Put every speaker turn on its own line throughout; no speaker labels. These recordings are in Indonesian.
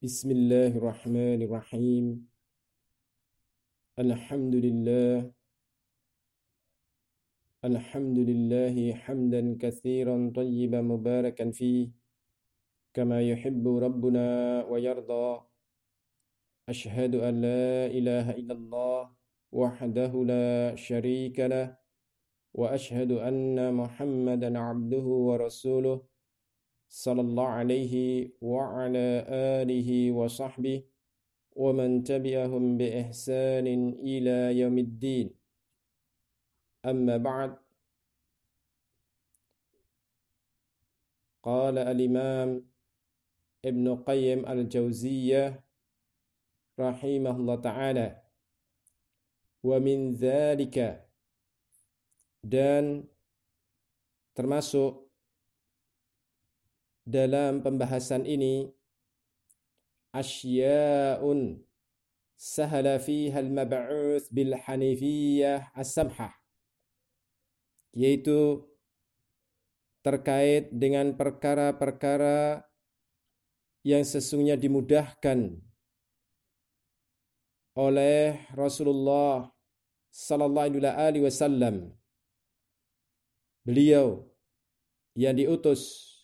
Bismillahirrahmanirrahim. Alhamdulillah. Alhamdulillahi hamdan katsiran tayyiban mubarakan fih kama yuhibbu rabbuna wa yarda. Ashhadu an la ilaha illallah wahdahu la syarika lah wa ashhadu anna Muhammadan abduhu wa rasuluh sallallahu alaihi wa ala alihi wa sahbihi wa man tabi'ahum bi ihsanin ila yaumiddin. Amma ba'd. Qala al-Imam Ibn Qayyim al-Jauziyah rahimahullah ta'ala, wa min dzalika, dan termasuk dalam pembahasan ini, asya'un sahala fiha al-mab'uth bil hanifiyah as-samhah, yaitu terkait dengan perkara-perkara yang sesungguhnya dimudahkan oleh Rasulullah sallallahu alaihi wasallam. Beliau yang diutus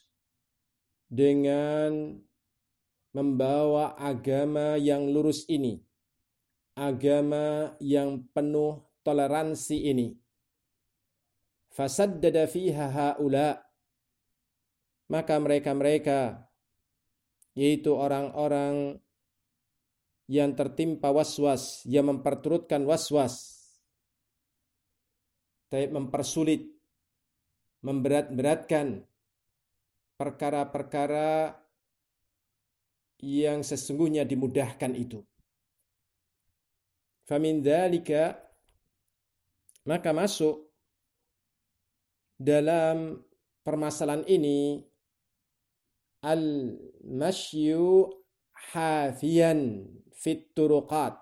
dengan membawa agama yang lurus ini, agama yang penuh toleransi ini. Fasaddada fiha haula, maka mereka-mereka, yaitu orang-orang yang tertimpa waswas, yang memperturutkan waswas, mempersulit, memberat-beratkan perkara-perkara yang sesungguhnya dimudahkan itu. Famin dzalika, maka masuk dalam permasalahan ini al-masyu hafiyan fit turuqat,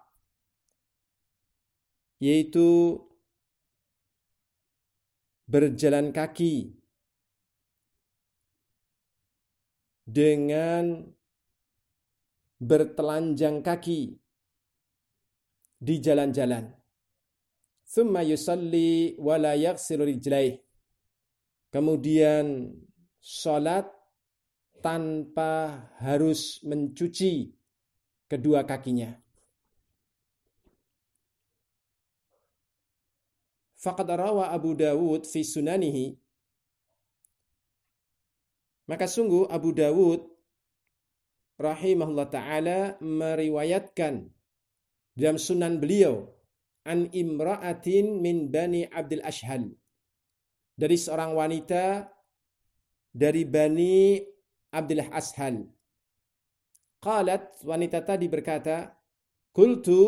yaitu berjalan kaki dengan bertelanjang kaki di jalan-jalan. Tsumma yusalli wa la yaghsilu rijlaih, kemudian salat tanpa harus mencuci kedua kakinya. Faqad rawa Abu Dawud fi sunanihi, maka sungguh Abu Dawud rahimahullah ta'ala meriwayatkan dalam sunan beliau an imra'atin min bani Abdul Ashhal, dari seorang wanita dari Bani Abdul Ashhal. Qalat, wanita tadi berkata, qultu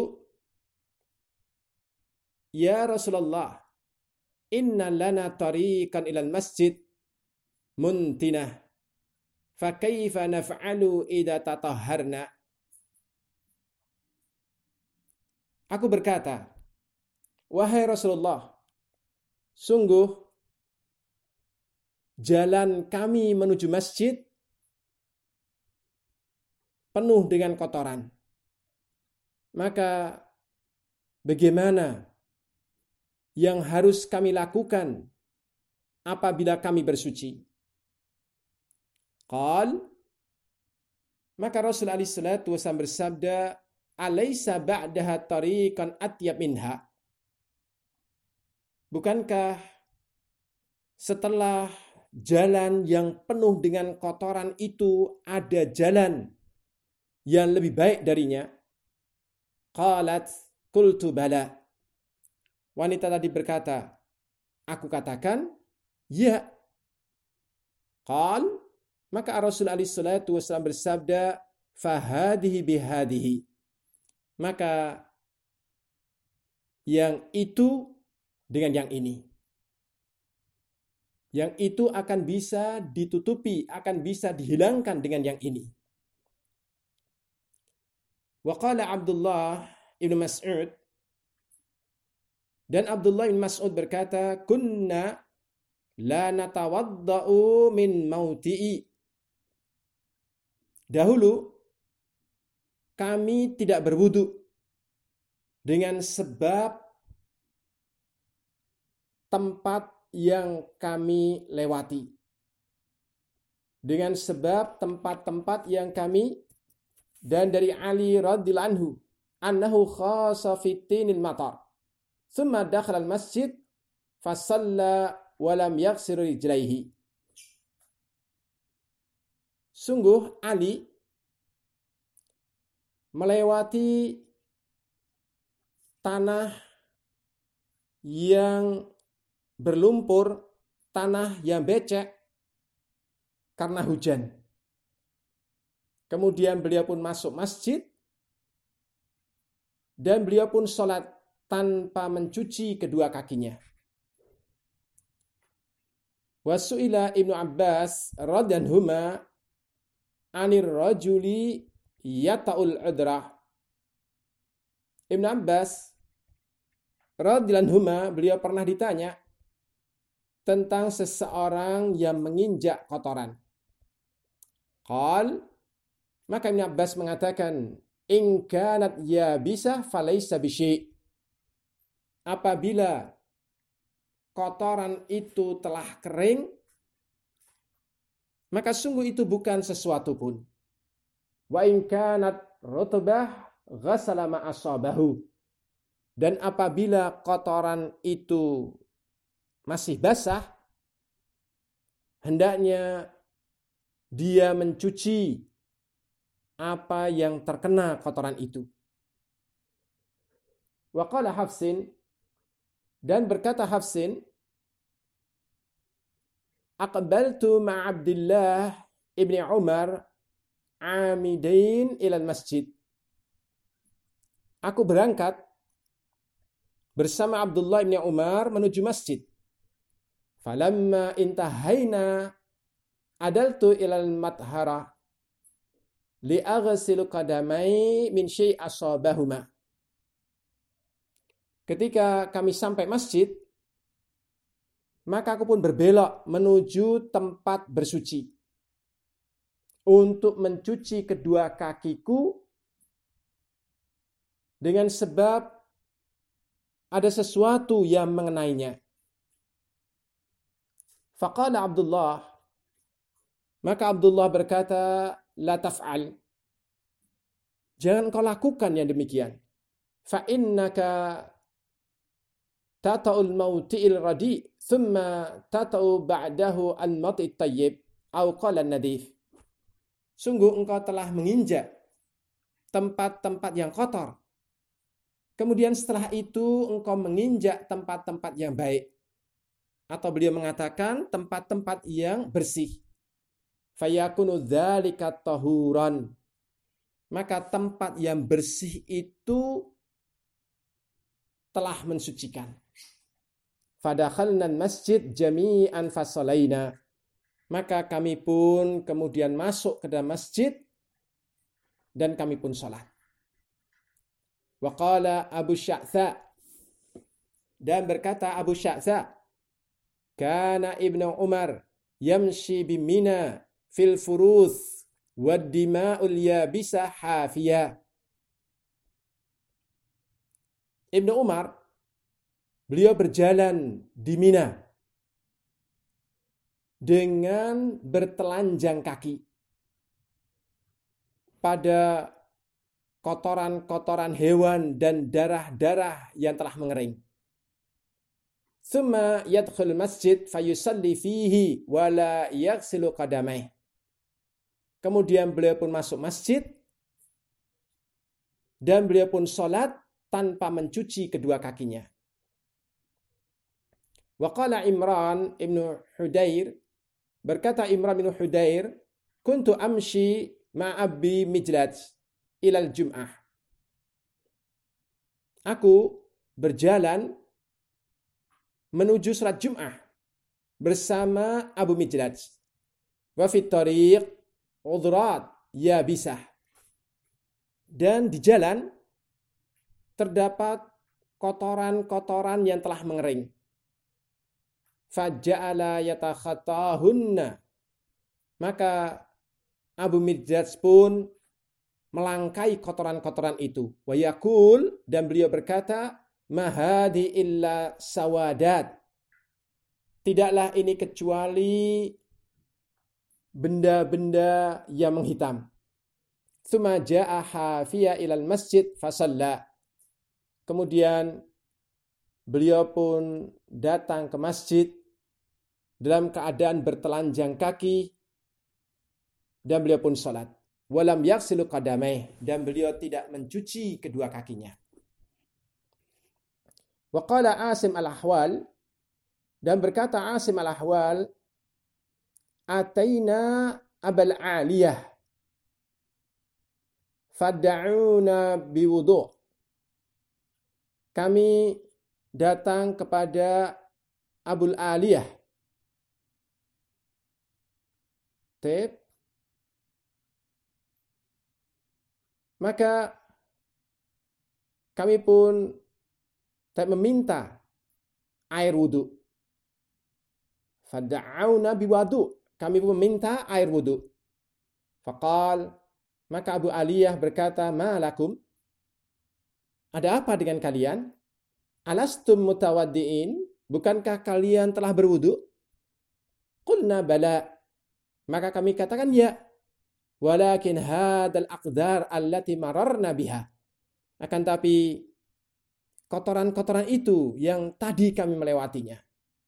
ya Rasulullah, inna lana tariqan ilal masjid muntinah, fa kaifa naf'alu idza tatahharna. Aku berkata, wahai Rasulullah, sungguh jalan kami menuju masjid penuh dengan kotoran. Maka bagaimana yang harus kami lakukan apabila kami bersuci? Qal, maka Rasulullah alaihi salatu wasallam bersabda, alaisa ba'daha tariqan atyab minha, bukankah setelah jalan yang penuh dengan kotoran itu ada jalan yang lebih baik darinya? Qalat qultu bala, wanita tadi berkata, aku katakan ya. Qal, maka Rasulullah alaihi salatu wasallam bersabda, fahadihi bihadihi, maka yang itu dengan yang ini. Yang itu akan bisa ditutupi, akan bisa dihilangkan dengan yang ini. Wa qala Abdullah ibn Mas'ud, dan Abdullah ibn Mas'ud berkata, kunna la natawadda'u min mauti'i. Dahulu kami tidak berwudu dengan sebab tempat yang kami lewati. Dengan sebab tempat-tempat yang kami, dan dari Ali radhiyallahu anhu annahu khassa fitinil matar thumma dakhala al-masjid fasalla wa lam yaghsil rijlaihi. Sungguh Ali melewati tanah yang berlumpur, tanah yang becek karena hujan. Kemudian beliau pun masuk masjid dan beliau pun sholat tanpa mencuci kedua kakinya. Wasu'ila Ibnu Abbas radhiyallahu anhuma anir rajuli yata'ul udrah. Ibnu Abbas radhiyallahu anhuma, beliau pernah ditanya tentang seseorang yang menginjak kotoran. Qal, maka Ibnu Abbas mengatakan, in kanat yabisah falaysa bisyai. Apabila kotoran itu telah kering, maka sungguh itu bukan sesuatu pun. Wa in kanat rutbah ghasala ma asabahu. Dan apabila kotoran itu masih basah, hendaknya dia mencuci apa yang terkena kotoran itu. Wa qala Hafsin, dan berkata Hafsin, aqbaltu ma Abdullah ibni Umar amidain ilal masjid. Aku berangkat bersama Abdullah ibni Umar menuju masjid. Falamma intahaina adaltu ilal mathara li'aghsilu qadamai min syai' asabahuma. Ketika kami sampai masjid, maka aku pun berbelok menuju tempat bersuci untuk mencuci kedua kakiku dengan sebab ada sesuatu yang mengenainya. Faqala Abdullah, maka Abdullah berkata, la taf'al. Jangan kau lakukan yang demikian. Fa innaka tata'ul mawti'il radi, thumma tata'u ba'dahu al-mati'it tayyib, au qala nadif. Sungguh engkau telah menginjak tempat-tempat yang kotor. Kemudian setelah itu engkau menginjak tempat-tempat yang baik. Atau beliau mengatakan tempat-tempat yang bersih. Fayakunu dzalika tahuran. Maka tempat yang bersih itu telah mensucikan. Fadakhalna masjid jami'an fasalaina. Maka kami pun kemudian masuk ke dalam masjid dan kami pun sholat. Wa qala Abu Sya'tha, dan berkata Abu Sya'tha, kana Ibnu Umar yamshi bimina fil furuth wad dima'ul yabisa hafiyah. Ibnu Umar, beliau berjalan di Mina dengan bertelanjang kaki pada kotoran-kotoran hewan dan darah-darah yang telah mengering. Tsumma yadkhul masjid fayusalli fihi wa la yaghsilu qadamaih. Kemudian beliau pun masuk masjid dan beliau pun sholat tanpa mencuci kedua kakinya. Wa qala Imran ibnu Hudair, berkata Imran ibnu Hudair, kuntu amshi ma'abi Mijlad ilal Jum'ah. Aku berjalan menuju salat Jum'ah bersama Abu Mijlad. Wa fit tariq udrat yabisah. Dan di jalan terdapat kotoran-kotoran yang telah mengering. Faja'ala yatakhatahunna. Maka Abu Mijlad pun melangkai kotoran-kotoran itu. Wa yaqul, dan beliau berkata, ma hadhi illa sawadat. Tidaklah ini kecuali benda-benda yang menghitam. Tsumma jaa hafiya ilal masjid fasalla. Kemudian beliau pun datang ke masjid dalam keadaan bertelanjang kaki dan beliau pun salat. Walam yaghsilu qadamaih, dan beliau tidak mencuci kedua kakinya. Wa qala Asim al-Ahwal, dan berkata Asim al-Ahwal, ataina Abul Aliyah fad'una biwudu'. Kami datang kepada Abul Aliyah. Maka kami pun meminta air wudu. Fad'auna biwudu'. Kami pun meminta air wudu. Faqal, maka Abu Aliyah berkata, ma lakum? Ada apa dengan kalian? Alastum mutawaddi'in? Bukankah kalian telah berwudu? Qulna bala. Maka kami katakan ya. Walakin hadal aqdar allati mararna biha. Akan tapi kotoran-kotoran itu yang tadi kami melewatinya.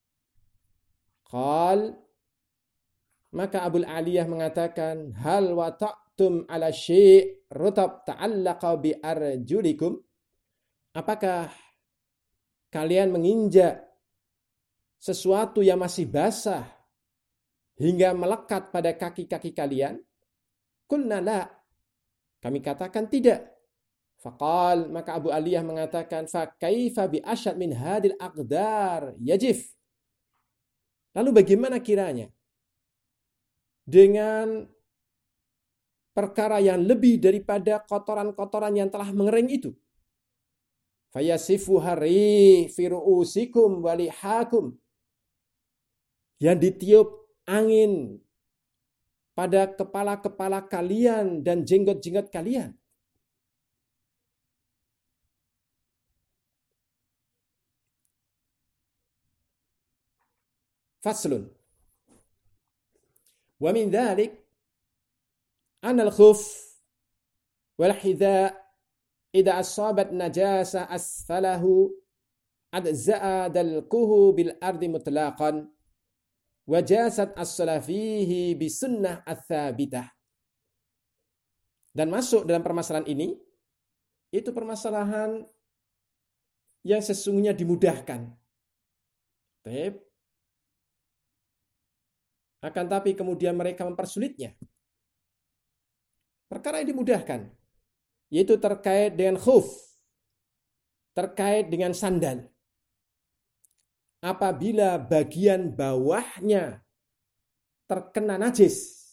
Qal, maka Abul Aliyah mengatakan, hal wata'tum ala syai' rutab ta'allaqa bi arjulikum? Apakah kalian menginjak sesuatu yang masih basah hingga melekat pada kaki-kaki kalian? Qulna la. Kami katakan tidak. Faqal, maka Abu Aliyah mengatakan, fa kaifa bi asyad min hadil aqdar yajif? Lalu bagaimana kiranya dengan perkara yang lebih daripada kotoran-kotoran yang telah mengering itu? Fayasifu hari fi ru'usikum walihakum. Yang ditiup angin pada kepala-kepala kalian dan jenggot-jenggot kalian. Faslun. Wa min dhalik anna al-khuf wal hidha idza asabat najasa asfalahu adza'a dalquhu bil ardi mutlaqan wa jasat as-salah fihi bi sunnah ats-tsabitah. Dan masuk dalam permasalahan ini, itu permasalahan yang sesungguhnya dimudahkan. Akan tapi kemudian mereka mempersulitnya. Perkara yang dimudahkan, yaitu terkait dengan khuf, terkait dengan sandal. Apabila bagian bawahnya terkena najis,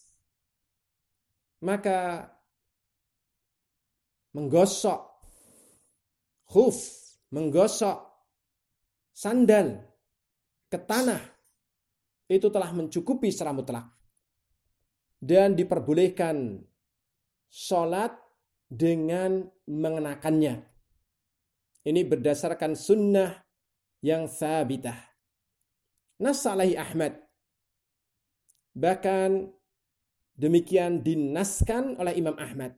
maka menggosok khuf, menggosok sandal ke tanah, itu telah mencukupi secara mutlak. Dan diperbolehkan sholat dengan mengenakannya. Ini berdasarkan sunnah yang tsabitah. Nass alaihi Ahmad. Bahkan demikian dinaskan oleh Imam Ahmad.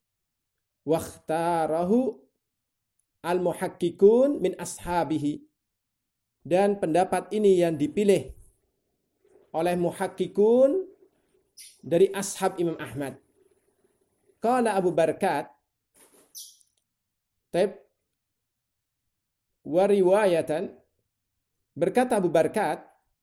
Wakhtarahu al-muhakkikun min ashabihi. Dan pendapat ini yang dipilih oleh muhakkikun dari ashab Imam Ahmad. Qala Abu Barkat wa riwayatan, berkata Abu Barkat,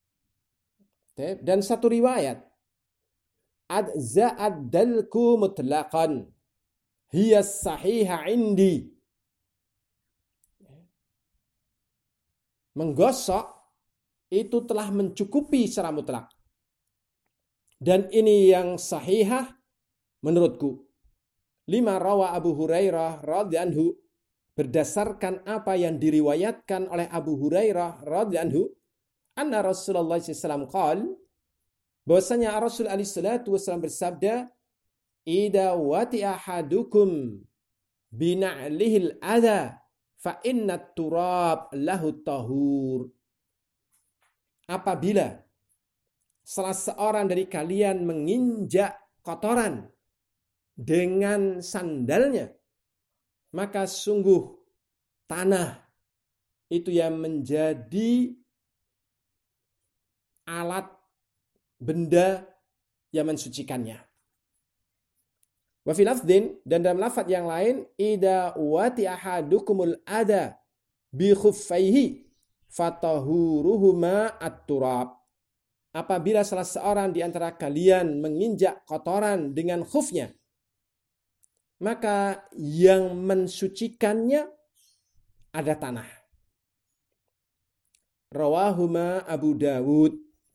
dan satu riwayat, adza'ad dalku mutlaqan hiya sahiha indi. Menggosok itu telah mencukupi secara mutlak. Dan ini yang sahihah menurutku. Lima rawa Abu Hurairah radhiyallahu anhu, berdasarkan apa yang diriwayatkan oleh Abu Hurairah radhiyallahu anhu, anna Rasulullah SAW qala, bahwasanya Rasul alaihi salatu wasallam bersabda, idza wati ahadukum bina'lihil adha fa inna turab lahu tahur. Apabila salah seorang dari kalian menginjak kotoran dengan sandalnya, maka sungguh tanah itu yang menjadi alat benda yang mensucikannya. Wa fi lafdin, dan dalam lafaz yang lain, idza wati ahadukumul adha bi khuffaihi fatahuruhuma at-turab. Apabila salah seorang di antara kalian menginjak kotoran dengan khufnya, maka yang mensucikannya ada tanah. Rawahuma Abu Dawud.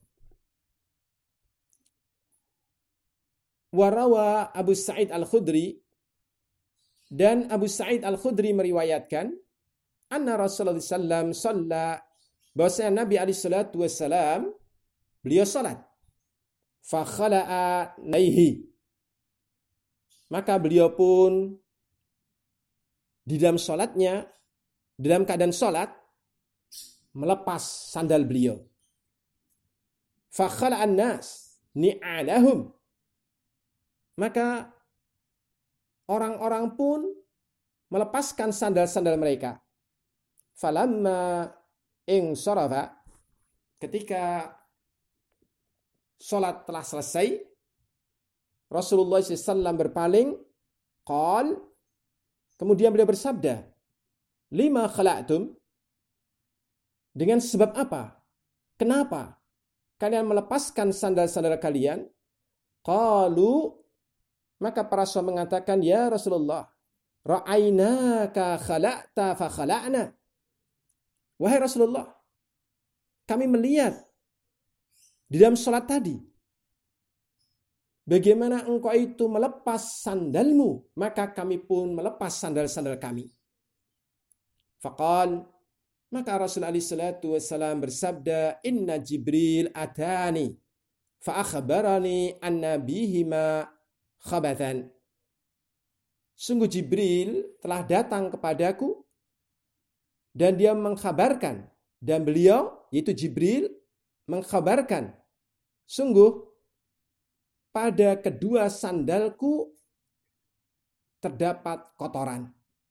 Warawa Abu Sa'id Al-Khudri, dan Abu Sa'id Al-Khudri meriwayatkan anna Rasulullah sallallahu alaihi wasallam, bahwasanya Nabi alaihi salatu wasallam beliau salat, fa khala'a naihi, maka beliau pun di dalam salatnya, dalam keadaan salat, melepas sandal beliau. Fa khala'an nas ni'alahum, maka orang-orang pun melepaskan sandal-sandal mereka. Falamma insarafa, ketika salat telah selesai, Rasulullah SAW berpaling, qal, kemudian beliau bersabda, lima khala'tum, dengan sebab apa? Kenapa kalian melepaskan sandal-sandal kalian? Qalu, maka para sahabat mengatakan, ya Rasulullah, ra'ainaka khala'ta fa khala'na. Wahai Rasulullah, kami melihat di dalam salat tadi bagaimana engkau itu melepas sandalmu, maka kami pun melepas sandal-sandal kami. Faqal, maka Rasulullah SAW bersabda, inna Jibril atani fa akhbarani anna bihima khabathan. Sungguh Jibril telah datang kepadaku dan dia mengkhabarkan, dan beliau, yaitu Jibril, mengkhabarkan, sungguh pada kedua sandalku terdapat kotoran.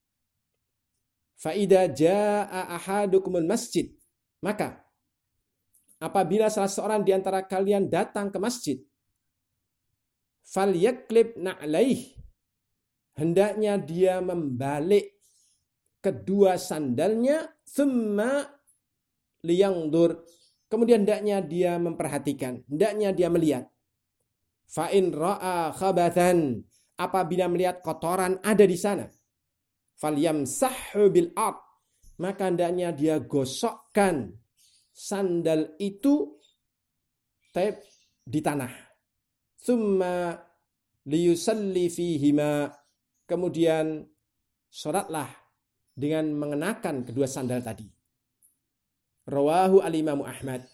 Fa idza jaa ahadukumul masjid, maka apabila salah seorang di antara kalian datang ke masjid, falyaklib na'laih, hendaknya dia membalik kedua sandalnya, thumma liyangdur, kemudian hendaknya dia memperhatikan, hendaknya dia melihat. Fa in ra'a khabathan, apabila melihat kotoran ada di sana, falyamsahhu bil ard, maka hendaknya dia gosokkan sandal itu di tanah. Thumma liyusalli fihima, kemudian salatlah dengan mengenakan kedua sandal tadi. Rawahu al-Imam Ahmad.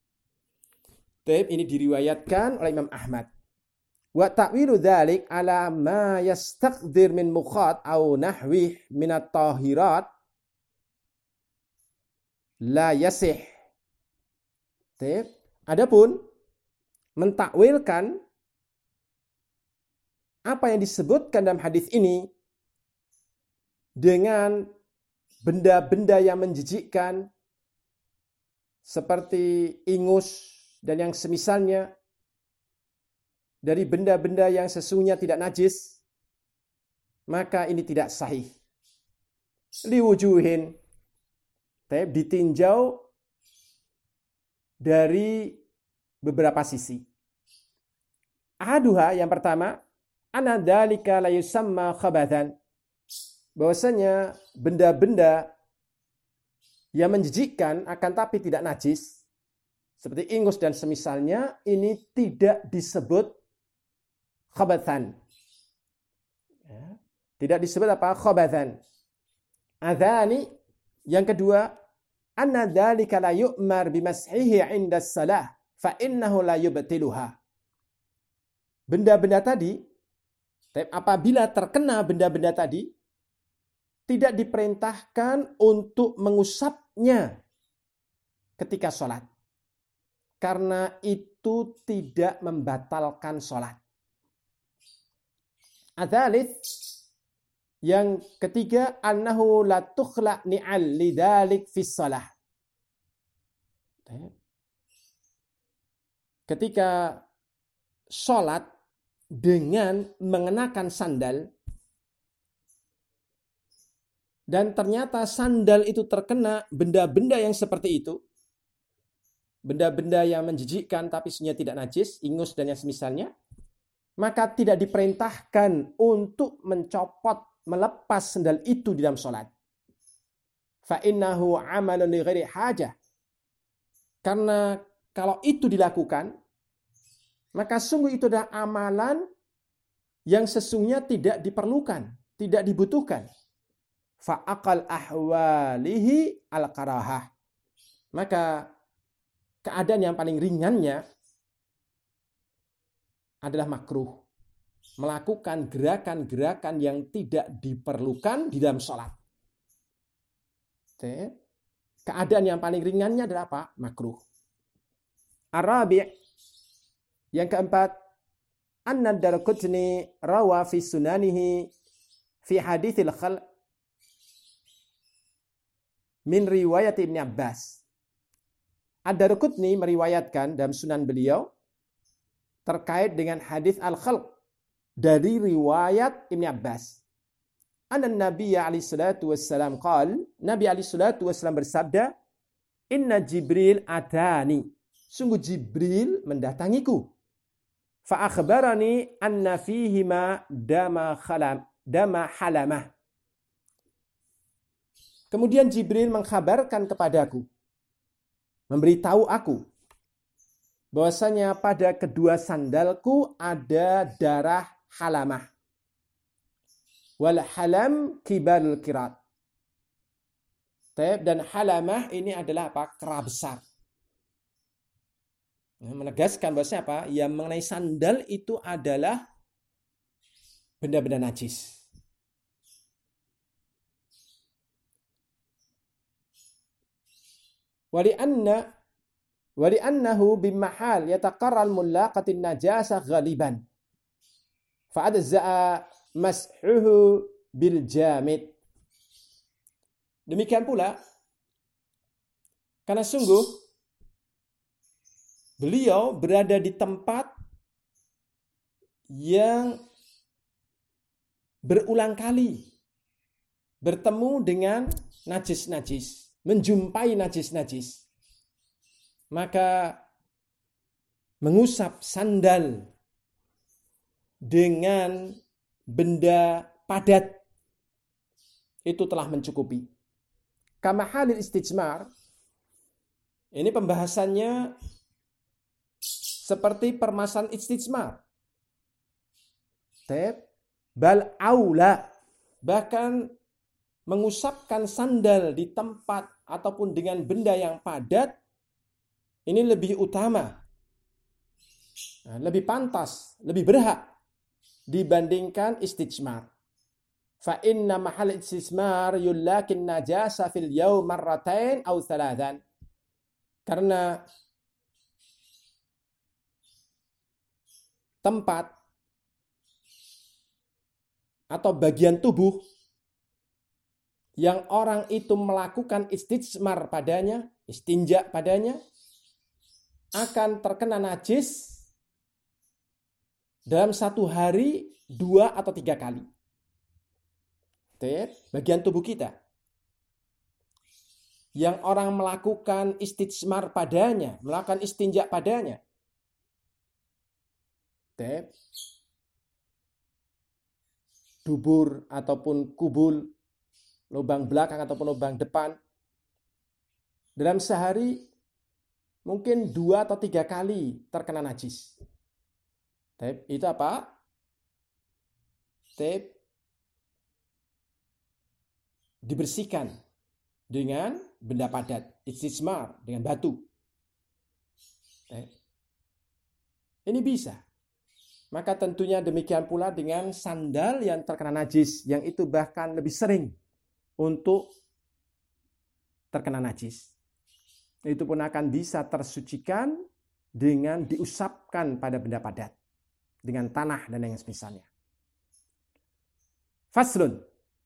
Ini diriwayatkan oleh Imam Ahmad. Wa ta'wilu dzalik ala ma yastaqdir min mukhat au nahwih min at-tahirat la yasih. Adapun mentakwilkan apa yang disebutkan dalam hadis ini dengan benda-benda yang menjijikkan seperti ingus dan yang semisalnya dari benda-benda yang sesungguhnya tidak najis, maka ini tidak sahih. Liwujuhin, ditinjau dari beberapa sisi. Ahaduha, yang pertama, anna dzalika la yusamma khabathan, bahwasanya benda-benda yang menjijikkan akan tapi tidak najis, seperti ingus dan semisalnya, ini tidak disebut khabathan. Ya. Tidak disebut apa? Khabathan. Adzani, yang kedua, anna dzalika la yu'mar bimashihi 'inda as-salah fa innahu la yubtiluha. Benda-benda tadi Tapi apabila terkena benda-benda tadi, tidak diperintahkan untuk mengusapnya ketika sholat. Karena itu tidak membatalkan sholat. Adzalits, yang ketiga, annahu la tukhla ni'al lidzalik fis shalah. Ketika sholat dengan mengenakan sandal, dan ternyata sandal itu terkena benda-benda yang seperti itu, benda-benda yang menjijikkan tapi sebenarnya tidak najis, ingus dan yang semisalnya, maka tidak diperintahkan untuk mencopot, melepas sandal itu di dalam sholat. Fa innahu amalun li ghairi hajah. Karena kalau itu dilakukan, maka sungguh itu adalah amalan yang sesungguhnya tidak diperlukan, tidak dibutuhkan. Fa aqal ahwalihi al-karahah. Maka keadaan yang paling ringannya adalah makruh. Melakukan gerakan-gerakan yang tidak diperlukan di dalam sholat. Keadaan yang paling ringannya adalah apa? Makruh. Arabi', yang keempat, anna Daraqutni rawa fi sunanihi fi haditsil khalq min riwayat Ibnu Abbas. Ad-Daraqutni meriwayatkan dalam sunan beliau terkait dengan hadis al-khalq dari riwayat Ibnu Abbas. Anna Nabi alaihi salatu wassalam qala, Nabi alaihi salatu wassalam bersabda, "Inna Jibril atani." Sungguh Jibril mendatangiku. Fa akhbarani anna fihima dama halamah. Kemudian Jibril mengkhabarkan kepadaku, memberitahu aku bahwasanya pada kedua sandalku ada darah halamah. Wal halam kibalul kirat. Dan halamah ini adalah apa? Kera besar. Menegaskan bahwasanya apa? Yang mengenai sandal itu adalah benda-benda najis. Wali'annahu bimahal yataqarral mulaqatin najasah ghaliban. Fa'adza'a mas'uhu bil jamid. Demikian pula, karena sungguh beliau berada di tempat yang berulang kali bertemu dengan najis-najis, menjumpai najis-najis. Maka mengusap sandal dengan benda padat itu telah mencukupi. Kama halil istijmar, ini pembahasannya seperti permasalahan istijmar. Bal aula, bahkan mengusapkan sandal di tempat ataupun dengan benda yang padat ini lebih utama, lebih pantas, lebih berhak dibandingkan istijmar. Fa inna mahal istijmar yullakin najasa fil yaum marratain aw thalathan. Karena tempat atau bagian tubuh yang orang itu melakukan istijmar padanya, istinja padanya, akan terkena najis dalam satu hari 2 atau 3 kali. Bagian tubuh kita yang orang melakukan istijmar padanya, melakukan istinja padanya, dubur ataupun kubul, lubang belakang ataupun lubang depan, dalam sehari mungkin 2 atau 3 kali terkena najis. Itu apa? Dibersihkan dengan benda padat, istijmar dengan batu. Ini bisa. Maka tentunya demikian pula dengan sandal yang terkena najis, yang itu bahkan lebih sering untuk terkena najis. Itu pun akan bisa tersucikan dengan diusapkan pada benda padat, dengan tanah dan yang semisalnya. Faslun.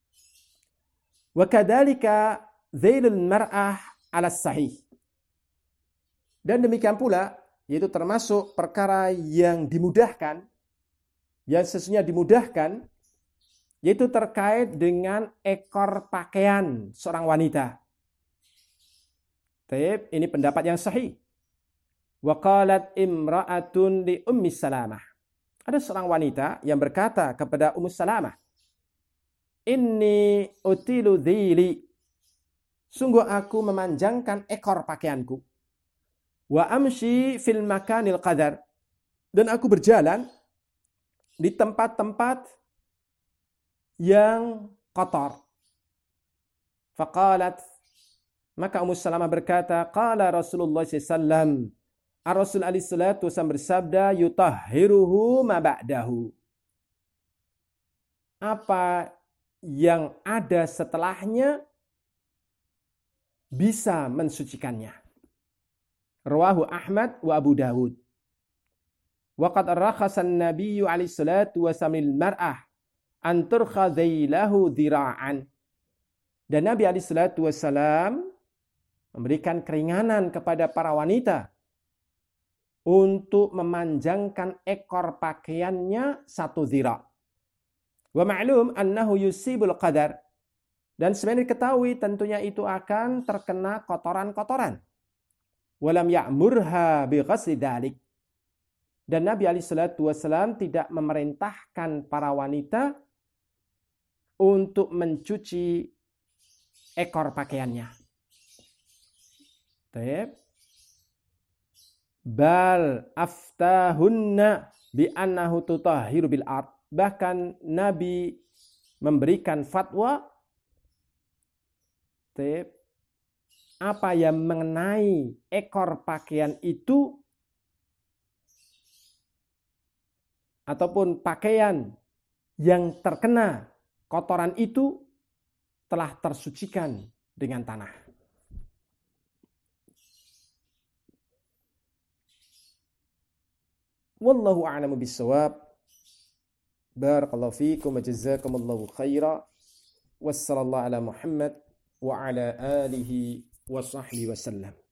Wa kadzalika dhailul mar'ah 'ala sahih. Dan demikian pula, yaitu termasuk perkara yang dimudahkan, yang sesungguhnya dimudahkan, yaitu terkait dengan ekor pakaian seorang wanita. Taib, ini pendapat yang sahih. Wa qalat imra'atun li Ummi Salamah. Ada seorang wanita yang berkata kepada Ummu Salamah, Inni utilu dhili. Sungguh aku memanjangkan ekor pakaianku. Wa amshi fil makanil qadar. Dan aku berjalan di tempat-tempat yang kotor. Faqalat, maka Ummu Salamah berkata, qala Rasulullah SAW, Ar-Rasul alaihi salatu wasallam bersabda, yutahhiruhu ma ba'dahu. Apa yang ada setelahnya bisa mensucikannya. Rawahu Ahmad wa Abu Dawud. Wa qad rakhasa an-nabiyyu alaihi salatu wasallam lil mar'ah an turkha dhailahu dhira'an. Dan Nabi alaihi salatu wasallam memberikan keringanan kepada para wanita untuk memanjangkan ekor pakaiannya 1 dhira'. Wa ma'lum annahu yusibul qadar. Dan sebenarnya diketahui tentunya itu akan terkena kotoran-kotoran. Walam ya'murha bi ghasli dzalik. Dan Nabi SAW tidak memerintahkan para wanita untuk mencuci ekor pakaiannya. Baik. Bal aftahunna bi annahu tutahhiru bil ard. Bahkan Nabi memberikan fatwa apa yang mengenai ekor pakaian itu ataupun pakaian yang terkena kotoran itu telah tersucikan dengan tanah. Wallahu a'lamu bissawab. Barakallahu fiikum wa jazakumullahu khaira. Wassallallahu ala Muhammad wa ala alihi wa sahbihi wasallam.